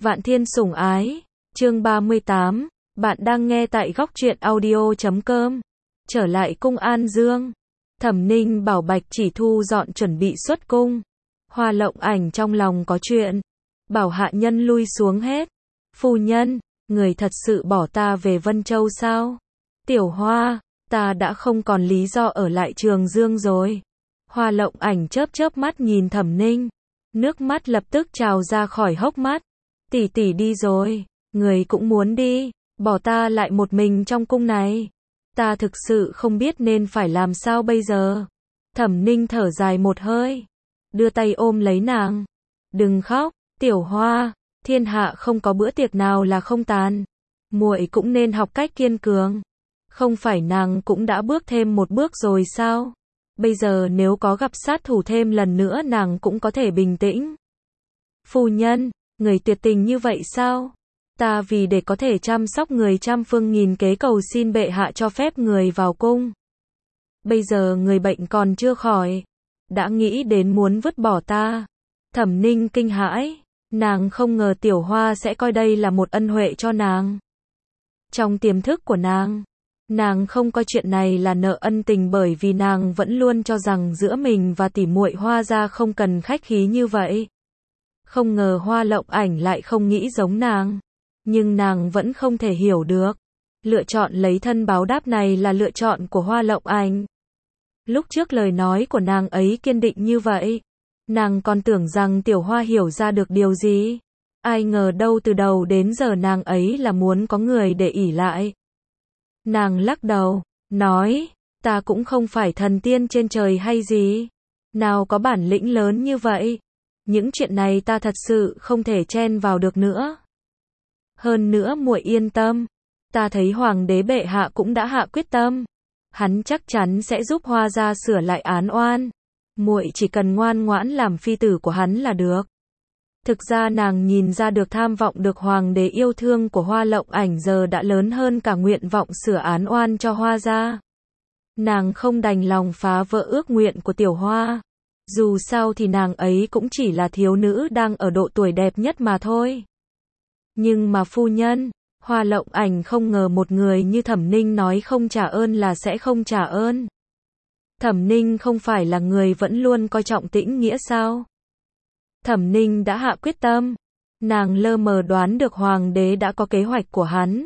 Vạn Thiên Sủng Ái, chương 38, bạn đang nghe tại góc truyện audio.com. Trở lại cung An Dương, Thẩm Ninh bảo Bạch Chỉ thu dọn chuẩn bị xuất cung. Hoa Lộng Ảnh trong lòng có chuyện, bảo hạ nhân lui xuống hết. Phu nhân, người thật sự bỏ ta về Vân Châu sao? Tiểu Hoa, ta đã không còn lý do ở lại Trường Dương rồi. Hoa Lộng Ảnh chớp chớp mắt nhìn Thẩm Ninh, nước mắt lập tức trào ra khỏi hốc mắt. Tỷ tỷ đi rồi, người cũng muốn đi, bỏ ta lại một mình trong cung này. Ta thực sự không biết nên phải làm sao bây giờ. Thẩm Ninh thở dài một hơi, đưa tay ôm lấy nàng. Đừng khóc, Tiểu Hoa, thiên hạ không có bữa tiệc nào là không tàn. Muội cũng nên học cách kiên cường. Không phải nàng cũng đã bước thêm một bước rồi sao? Bây giờ nếu có gặp sát thủ thêm lần nữa nàng cũng có thể bình tĩnh. Phu nhân, người tuyệt tình như vậy sao? Ta vì để có thể chăm sóc người trăm phương nghìn kế cầu xin bệ hạ cho phép người vào cung. Bây giờ người bệnh còn chưa khỏi, đã nghĩ đến muốn vứt bỏ ta. Thẩm Ninh kinh hãi, nàng không ngờ Tiểu Hoa sẽ coi đây là một ân huệ cho nàng. Trong tiềm thức của nàng không coi chuyện này là nợ ân tình, bởi vì nàng vẫn luôn cho rằng giữa mình và tỷ muội Hoa gia không cần khách khí như vậy. Không ngờ Hoa Lộng Ảnh lại không nghĩ giống nàng, nhưng nàng vẫn không thể hiểu được. Lựa chọn lấy thân báo đáp này là lựa chọn của Hoa Lộng Ảnh. Lúc trước lời nói của nàng ấy kiên định như vậy, nàng còn tưởng rằng Tiểu Hoa hiểu ra được điều gì. Ai ngờ đâu từ đầu đến giờ nàng ấy là muốn có người để ỷ lại. Nàng lắc đầu, nói, ta cũng không phải thần tiên trên trời hay gì. Nào có bản lĩnh lớn như vậy. Những chuyện này ta thật sự không thể chen vào được nữa. Hơn nữa muội yên tâm, ta thấy Hoàng đế bệ hạ cũng đã hạ quyết tâm. Hắn chắc chắn sẽ giúp Hoa gia sửa lại án oan. Muội chỉ cần ngoan ngoãn làm phi tử của hắn là được. Thực ra nàng nhìn ra được tham vọng được Hoàng đế yêu thương của Hoa Lộng Ảnh giờ đã lớn hơn cả nguyện vọng sửa án oan cho Hoa gia. Nàng không đành lòng phá vỡ ước nguyện của Tiểu Hoa. Dù sao thì nàng ấy cũng chỉ là thiếu nữ đang ở độ tuổi đẹp nhất mà thôi. Nhưng mà phu nhân, Hoa Lộng Ảnh không ngờ một người như Thẩm Ninh nói không trả ơn là sẽ không trả ơn. Thẩm Ninh không phải là người vẫn luôn coi trọng tĩnh nghĩa sao? Thẩm Ninh đã hạ quyết tâm. Nàng lơ mờ đoán được Hoàng đế đã có kế hoạch của hắn.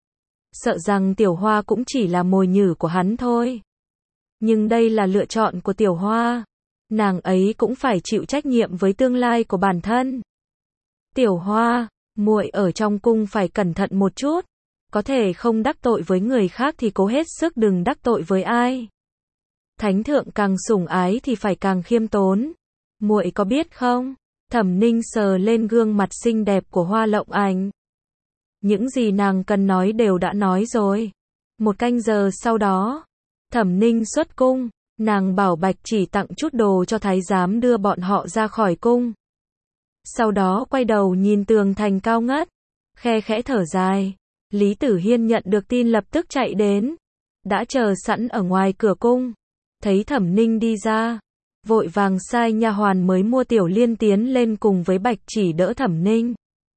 Sợ rằng Tiểu Hoa cũng chỉ là mồi nhử của hắn thôi. Nhưng đây là lựa chọn của Tiểu Hoa. Nàng ấy cũng phải chịu trách nhiệm với tương lai của bản thân. Tiểu Hoa, muội ở trong cung phải cẩn thận một chút. Có thể không đắc tội với người khác thì cố hết sức đừng đắc tội với ai. Thánh thượng càng sủng ái thì phải càng khiêm tốn. Muội có biết không? Thẩm Ninh sờ lên gương mặt xinh đẹp của Hoa Lộng Ảnh. Những gì nàng cần nói đều đã nói rồi. Một canh giờ sau đó, Thẩm Ninh xuất cung. Nàng bảo Bạch Chỉ tặng chút đồ cho thái giám đưa bọn họ ra khỏi cung. Sau đó quay đầu nhìn tường thành cao ngất, khe khẽ thở dài. Lý Tử Hiên nhận được tin lập tức chạy đến, đã chờ sẵn ở ngoài cửa cung. Thấy Thẩm Ninh đi ra, vội vàng sai nha hoàn mới mua Tiểu Liên tiến lên cùng với Bạch Chỉ đỡ Thẩm Ninh.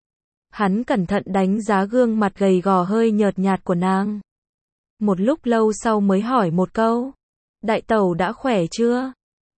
Hắn cẩn thận đánh giá gương mặt gầy gò hơi nhợt nhạt của nàng. Một lúc lâu sau mới hỏi một câu. Đại tẩu đã khỏe chưa?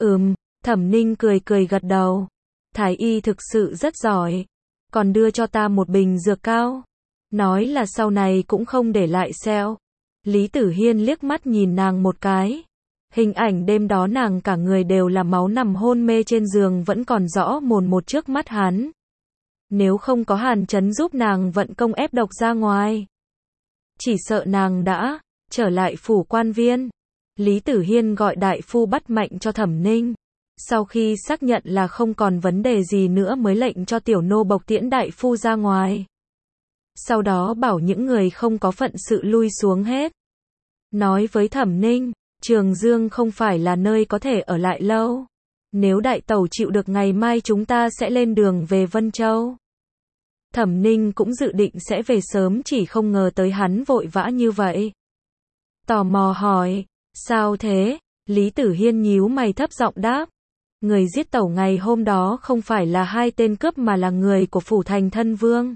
Thẩm Ninh cười cười gật đầu. Thái y thực sự rất giỏi. Còn đưa cho ta một bình dược cao. Nói là sau này cũng không để lại sẹo. Lý Tử Hiên liếc mắt nhìn nàng một cái. Hình ảnh đêm đó nàng cả người đều là máu nằm hôn mê trên giường vẫn còn rõ mồn một trước mắt hắn. Nếu không có Hàn Chấn giúp nàng vận công ép độc ra ngoài, chỉ sợ nàng đã trở lại phủ quan viên. Lý Tử Hiên gọi đại phu bắt mạch cho Thẩm Ninh. Sau khi xác nhận là không còn vấn đề gì nữa mới lệnh cho tiểu nô bộc tiễn đại phu ra ngoài. Sau đó bảo những người không có phận sự lui xuống hết. Nói với Thẩm Ninh, Trường Dương không phải là nơi có thể ở lại lâu. Nếu đại tẩu chịu được ngày mai chúng ta sẽ lên đường về Vân Châu. Thẩm Ninh cũng dự định sẽ về sớm, chỉ không ngờ tới hắn vội vã như vậy. Tò mò hỏi, sao thế? Lý Tử Hiên nhíu mày thấp giọng đáp, Người giết tẩu ngày hôm đó không phải là hai tên cướp mà là người của phủ Thành Thân Vương.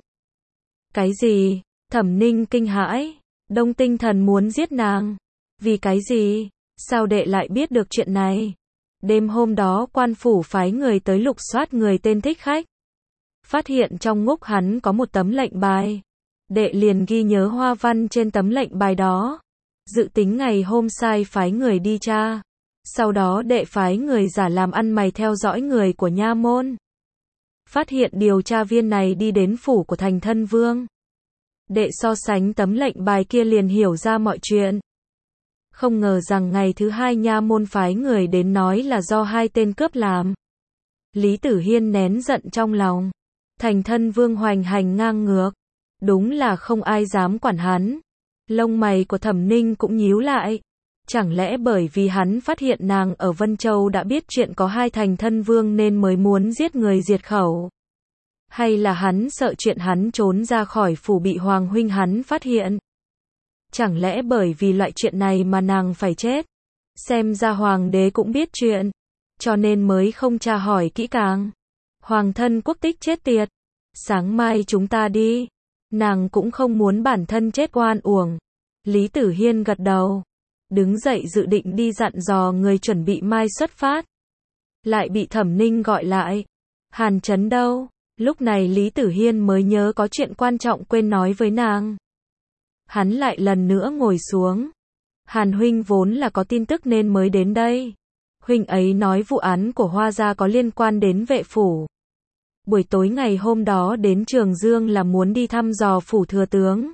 Cái gì? Thẩm Ninh kinh hãi. Đông Tinh Thần muốn giết nàng. Vì cái gì? Sao đệ lại biết được chuyện này? Đêm hôm đó quan phủ phái người tới lục soát người tên Thích Khách. Phát hiện trong ngúc hắn có một tấm lệnh bài. Đệ liền ghi nhớ hoa văn trên tấm lệnh bài đó. Dự tính ngày hôm sai phái người đi tra. Sau đó đệ phái người giả làm ăn mày theo dõi người của nha môn. Phát hiện điều tra viên này đi đến phủ của Thành Thân Vương. Đệ so sánh tấm lệnh bài kia liền hiểu ra mọi chuyện. Không ngờ rằng ngày thứ hai nha môn phái người đến nói là do hai tên cướp làm. Lý Tử Hiên nén giận trong lòng. Thành Thân Vương hoành hành ngang ngược. Đúng là không ai dám quản hắn. Lông mày của Thẩm Ninh cũng nhíu lại. Chẳng lẽ bởi vì hắn phát hiện nàng ở Vân Châu đã biết chuyện có hai Thành Thân Vương nên mới muốn giết người diệt khẩu? Hay là hắn sợ chuyện hắn trốn ra khỏi phủ bị Hoàng huynh hắn phát hiện? Chẳng lẽ bởi vì loại chuyện này mà nàng phải chết? Xem ra Hoàng đế cũng biết chuyện, cho nên mới không tra hỏi kỹ càng. Hoàng thân quốc tích chết tiệt. Sáng mai chúng ta đi. Nàng cũng không muốn bản thân chết oan uổng. Lý Tử Hiên gật đầu. Đứng dậy dự định đi dặn dò người chuẩn bị mai xuất phát. Lại bị Thẩm Ninh gọi lại. Hàn Chấn đâu? Lúc này Lý Tử Hiên mới nhớ có chuyện quan trọng quên nói với nàng. Hắn lại lần nữa ngồi xuống. Hàn huynh vốn là có tin tức nên mới đến đây. Huynh ấy nói vụ án của Hoa gia có liên quan đến vệ phủ. Buổi tối ngày hôm đó đến Trường Dương là muốn đi thăm dò phủ thừa tướng.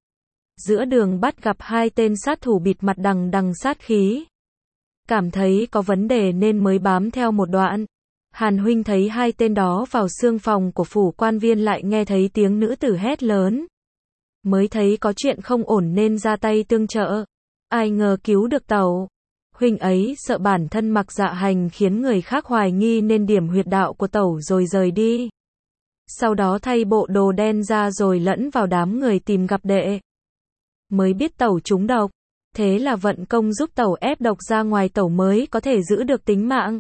Giữa đường bắt gặp hai tên sát thủ bịt mặt đằng đằng sát khí. Cảm thấy có vấn đề nên mới bám theo một đoạn. Hàn huynh thấy hai tên đó vào xương phòng của phủ quan viên lại nghe thấy tiếng nữ tử hét lớn. Mới thấy có chuyện không ổn nên ra tay tương trợ. Ai ngờ cứu được tẩu. Huynh ấy sợ bản thân mặc dạ hành khiến người khác hoài nghi nên điểm huyệt đạo của tẩu rồi rời đi. Sau đó thay bộ đồ đen ra rồi lẫn vào đám người tìm gặp đệ. Mới biết tẩu trúng độc. Thế là vận công giúp tẩu ép độc ra ngoài tẩu mới có thể giữ được tính mạng.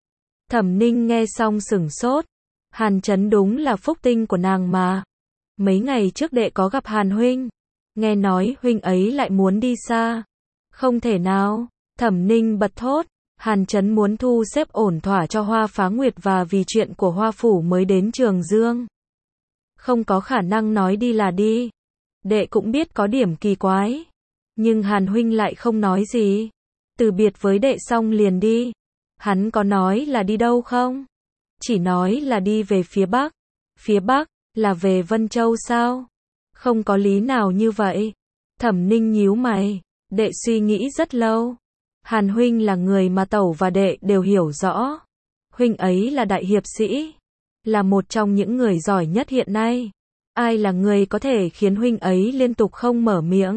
Thẩm Ninh nghe xong sửng sốt. Hàn Chấn đúng là phúc tinh của nàng mà. Mấy ngày trước đệ có gặp Hàn huynh. Nghe nói huynh ấy lại muốn đi xa. Không thể nào. Thẩm Ninh bật thốt. Hàn Chấn muốn thu xếp ổn thỏa cho Hoa Phá Nguyệt và vì chuyện của Hoa Phủ mới đến Trường Dương. Không có khả năng nói đi là đi. Đệ cũng biết có điểm kỳ quái. Nhưng Hàn huynh lại không nói gì. Từ biệt với đệ xong liền đi. Hắn có nói là đi đâu không? Chỉ nói là đi về phía Bắc. Phía Bắc, là về Vân Châu sao? Không có lý nào như vậy. Thẩm Ninh nhíu mày. Đệ suy nghĩ rất lâu. Hàn huynh là người mà tẩu và đệ đều hiểu rõ. Huynh ấy là đại hiệp sĩ. Là một trong những người giỏi nhất hiện nay. Ai là người có thể khiến huynh ấy liên tục không mở miệng?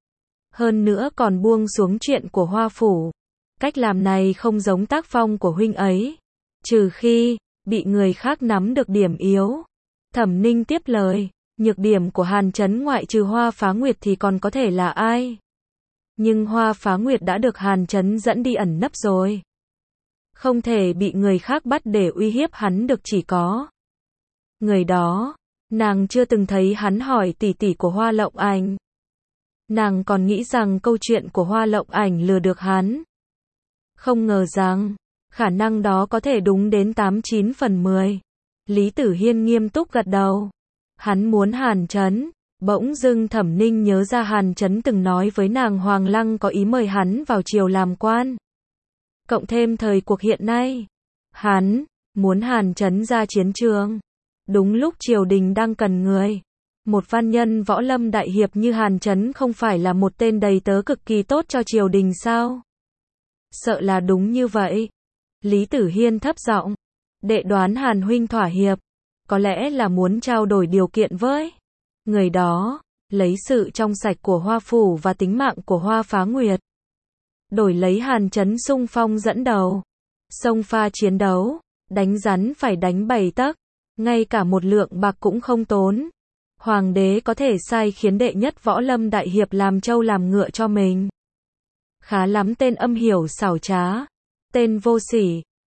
Hơn nữa còn buông xuống chuyện của Hoa Phủ. Cách làm này không giống tác phong của huynh ấy. Trừ khi bị người khác nắm được điểm yếu. Thẩm Ninh tiếp lời. Nhược điểm của Hàn Chấn ngoại trừ Hoa Phá Nguyệt thì còn có thể là ai? Nhưng Hoa Phá Nguyệt đã được Hàn Chấn dẫn đi ẩn nấp rồi. Không thể bị người khác bắt để uy hiếp hắn được, chỉ có người đó. Nàng chưa từng thấy hắn hỏi tỷ tỷ của Hoa Lộng Ảnh. Nàng còn nghĩ rằng câu chuyện của Hoa Lộng Ảnh lừa được hắn. Không ngờ rằng khả năng đó có thể đúng đến 89 phần 10. Lý Tử Hiên nghiêm túc gật đầu. Hắn muốn Hàn Chấn. Bỗng dưng Thẩm Ninh nhớ ra Hàn Chấn từng nói với nàng Hoàng Lăng có ý mời hắn vào triều làm quan. Cộng thêm thời cuộc hiện nay, hắn muốn Hàn Chấn ra chiến trường. Đúng lúc triều đình đang cần người. Một văn nhân võ lâm đại hiệp như Hàn Chấn không phải là một tên đầy tớ cực kỳ tốt cho triều đình sao? Sợ là đúng như vậy. Lý Tử Hiên thấp giọng. Đệ đoán Hàn huynh thỏa hiệp. Có lẽ là muốn trao đổi điều kiện với người đó. Lấy sự trong sạch của Hoa Phủ và tính mạng của Hoa Phá Nguyệt. Đổi lấy Hàn Chấn xung phong dẫn đầu. Xông pha chiến đấu. Đánh rắn phải đánh 7 tấc. Ngay cả một lượng bạc cũng không tốn. Hoàng đế có thể sai khiến đệ nhất võ lâm đại hiệp làm trâu làm ngựa cho mình. Khá lắm, tên âm hiểm xảo trá. Tên vô sỉ.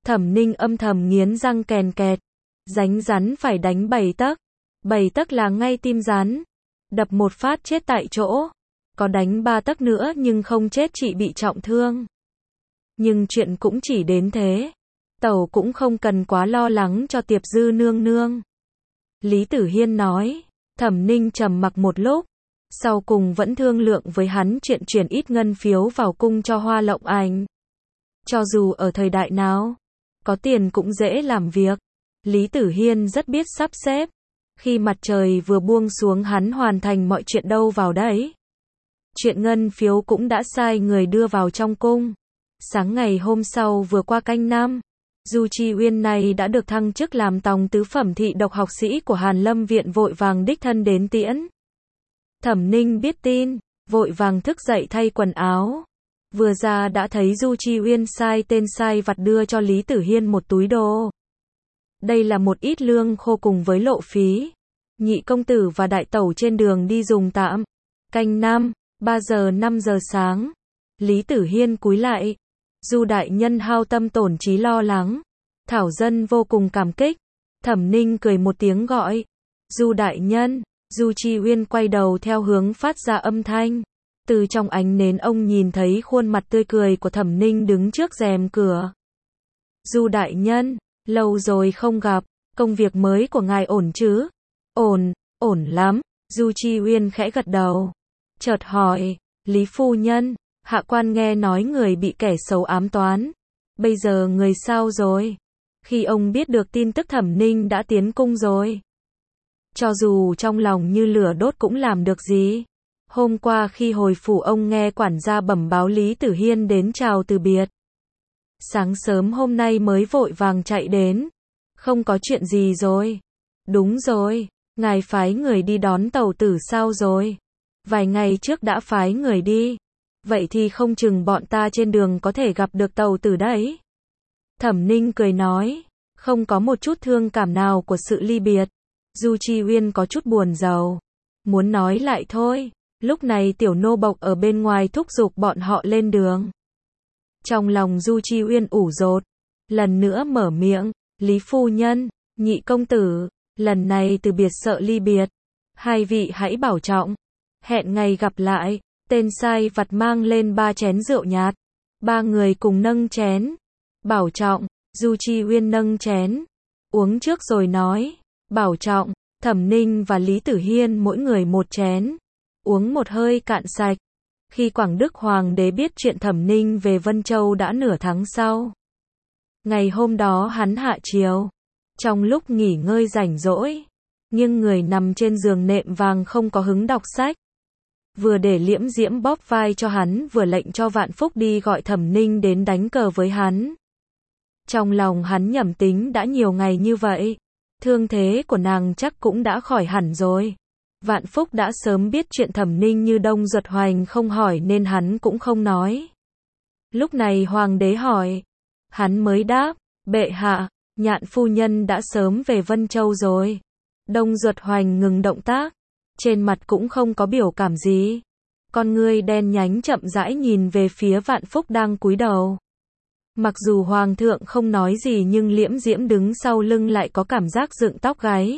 Thẩm Ninh âm thầm nghiến răng kèn kẹt. Ránh rắn phải đánh 7 tấc. 7 tấc là ngay tim rắn. Đập một phát chết tại chỗ. Có đánh 3 tấc nữa nhưng không chết, chị bị trọng thương. Nhưng chuyện cũng chỉ đến thế. Tẩu cũng không cần quá lo lắng cho Tiệp Dư nương nương. Lý Tử Hiên nói. Thẩm Ninh trầm mặc một lúc. Sau cùng vẫn thương lượng với hắn chuyện chuyển ít ngân phiếu vào cung cho Hoa Lộng Ảnh. Cho dù ở thời đại nào, có tiền cũng dễ làm việc. Lý Tử Hiên rất biết sắp xếp. Khi mặt trời vừa buông xuống hắn hoàn thành mọi chuyện đâu vào đấy. Chuyện ngân phiếu cũng đã sai người đưa vào trong cung. Sáng ngày hôm sau vừa qua canh năm, Du Chi Uyên này đã được thăng chức làm tòng tứ phẩm thị độc học sĩ của Hàn Lâm Viện, vội vàng đích thân đến tiễn. Thẩm Ninh biết tin, vội vàng thức dậy thay quần áo. Vừa ra đã thấy Du Chi Uyên sai tên sai vặt đưa cho Lý Tử Hiên một túi đồ. Đây là một ít lương khô cùng với lộ phí. Nhị công tử và đại tẩu trên đường đi dùng tạm. Canh năm, 5 giờ sáng. Lý Tử Hiên cúi lại. Du đại nhân hao tâm tổn trí lo lắng. Thảo dân vô cùng cảm kích. Thẩm Ninh cười một tiếng gọi. Du đại nhân. Du Chi Uyên quay đầu theo hướng phát ra âm thanh. Từ trong ánh nến ông nhìn thấy khuôn mặt tươi cười của Thẩm Ninh đứng trước rèm cửa. Du đại nhân, lâu rồi không gặp, công việc mới của ngài ổn chứ? Ổn lắm. Du Chi Uyên khẽ gật đầu. Chợt hỏi, Lý phu nhân, hạ quan nghe nói người bị kẻ xấu ám toán. Bây giờ người sao rồi? Khi ông biết được tin tức Thẩm Ninh đã tiến cung rồi, cho dù trong lòng như lửa đốt cũng làm được gì. Hôm qua khi hồi phủ ông nghe quản gia bẩm báo Lý Tử Hiên đến chào từ biệt. Sáng sớm hôm nay mới vội vàng chạy đến. Không có chuyện gì rồi. Đúng rồi, ngài phái người đi đón tẩu tử sao rồi? Vài ngày trước đã phái người đi. Vậy thì không chừng bọn ta trên đường có thể gặp được tẩu tử đấy. Thẩm Ninh cười nói, không có một chút thương cảm nào của sự ly biệt. Du Chi Uyên có chút buồn rầu. Muốn nói lại thôi. Lúc này tiểu nô bộc ở bên ngoài thúc giục bọn họ lên đường. Trong lòng Du Chi Uyên ủ rột. Lần nữa mở miệng. Lý phu nhân, nhị công tử, lần này từ biệt sợ ly biệt. Hai vị hãy bảo trọng. Hẹn ngày gặp lại. Tên sai vặt mang lên 3 chén rượu nhạt. 3 người cùng nâng chén. Bảo trọng. Du Chi Uyên nâng chén. Uống trước rồi nói. Bảo trọng. Thẩm Ninh và Lý Tử Hiên mỗi người một chén. Uống một hơi cạn sạch. Khi Quảng Đức Hoàng đế biết chuyện Thẩm Ninh về Vân Châu đã nửa tháng sau. Ngày hôm đó hắn hạ chiều. Trong lúc nghỉ ngơi rảnh rỗi, nhưng người nằm trên giường nệm vàng không có hứng đọc sách. Vừa để Liễm Diễm bóp vai cho hắn, vừa lệnh cho Vạn Phúc đi gọi Thẩm Ninh đến đánh cờ với hắn. Trong lòng hắn nhẩm tính đã nhiều ngày như vậy, thương thế của nàng chắc cũng đã khỏi hẳn rồi. Vạn Phúc đã sớm biết chuyện Thẩm Ninh như đông ruột hoành không hỏi nên hắn cũng không nói. Lúc này hoàng đế hỏi, hắn mới đáp, bệ hạ, Nhạn phu nhân đã sớm về Vân Châu rồi. Đông ruột hoành ngừng động tác, trên mặt cũng không có biểu cảm gì. Con ngươi đen nhánh chậm rãi nhìn về phía Vạn Phúc đang cúi đầu. Mặc dù hoàng thượng không nói gì nhưng Liễm Diễm đứng sau lưng lại có cảm giác dựng tóc gáy.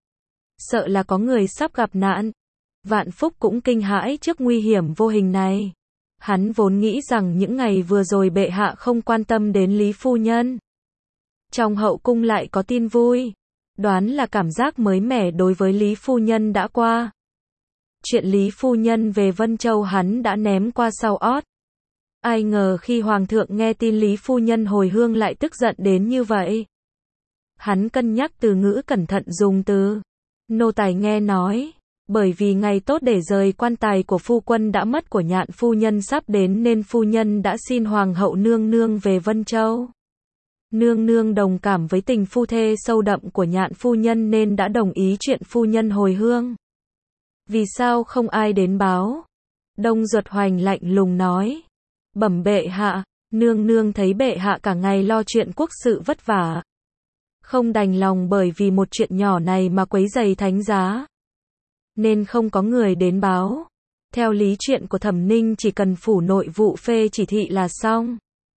Sợ là có người sắp gặp nạn. Vạn Phúc cũng kinh hãi trước nguy hiểm vô hình này. Hắn vốn nghĩ rằng những ngày vừa rồi bệ hạ không quan tâm đến Lý phu nhân. Trong hậu cung lại có tin vui. Đoán là cảm giác mới mẻ đối với Lý phu nhân đã qua. Chuyện Lý phu nhân về Vân Châu hắn đã ném qua sau ót. Ai ngờ khi hoàng thượng nghe tin Lý phu nhân hồi hương lại tức giận đến như vậy. Hắn cân nhắc từ ngữ cẩn thận dùng từ nô tài nghe nói, bởi vì ngày tốt để rời quan tài của phu quân đã mất của Nhạn phu nhân sắp đến nên phu nhân đã xin hoàng hậu nương nương về Vân Châu. Nương nương đồng cảm với tình phu thê sâu đậm của Nhạn phu nhân nên đã đồng ý chuyện phu nhân hồi hương. Vì sao không ai đến báo? Đông ruột hoành lạnh lùng nói. Bẩm bệ hạ, nương nương thấy bệ hạ cả ngày lo chuyện quốc sự vất vả. Không đành lòng bởi vì một chuyện nhỏ này mà quấy rầy thánh giá. Nên không có người đến báo. Theo lý chuyện của Thẩm Ninh chỉ cần phủ nội vụ phê chỉ thị là xong.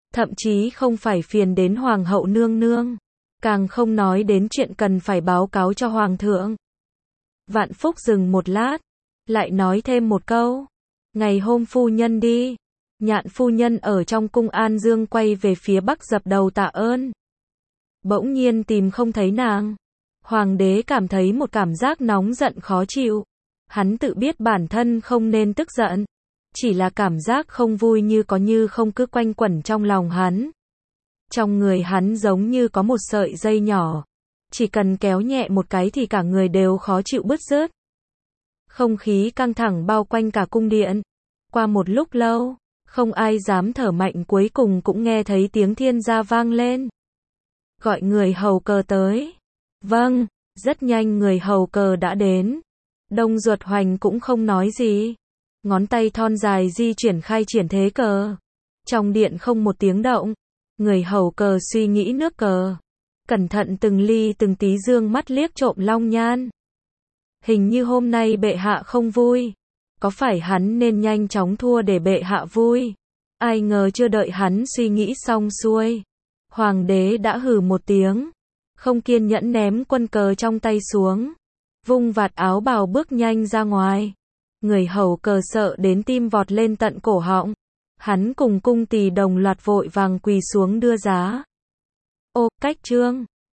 thậm chí không phải phiền đến hoàng hậu nương nương, càng không nói đến chuyện cần phải báo cáo cho hoàng thượng. Vạn Phúc dừng một lát, lại nói thêm một câu. Ngày hôm phu nhân đi, Nhạn phu nhân ở trong cung An Dương quay về phía bắc dập đầu tạ ơn. Bỗng nhiên tìm không thấy nàng. Hoàng đế cảm thấy một cảm giác nóng giận khó chịu. Hắn tự biết bản thân không nên tức giận. Chỉ là cảm giác không vui như có như không cứ quanh quẩn trong lòng hắn. Trong người hắn giống như có một sợi dây nhỏ. Chỉ cần kéo nhẹ một cái thì cả người đều khó chịu bứt rứt. Không khí căng thẳng bao quanh cả cung điện. Qua một lúc lâu, không ai dám thở mạnh, cuối cùng cũng nghe thấy tiếng thiên gia vang lên. Gọi người hầu cờ tới. Vâng, rất nhanh người hầu cờ đã đến. Đông Duật Hoành cũng không nói gì. Ngón tay thon dài di chuyển khai triển thế cờ. Trong điện không một tiếng động. Người hầu cờ suy nghĩ nước cờ. Cẩn thận từng ly từng tí dương mắt liếc trộm Long Nhan. Hình như hôm nay bệ hạ không vui. Có phải hắn nên nhanh chóng thua để bệ hạ vui? Ai ngờ chưa đợi hắn suy nghĩ xong xuôi. Hoàng đế đã hừ một tiếng. Không kiên nhẫn ném quân cờ trong tay xuống. Vung vạt áo bào bước nhanh ra ngoài. Người hầu cờ sợ đến tim vọt lên tận cổ họng. Hắn cùng cung tỳ đồng loạt vội vàng quỳ xuống đưa giá. Ô, cách trương.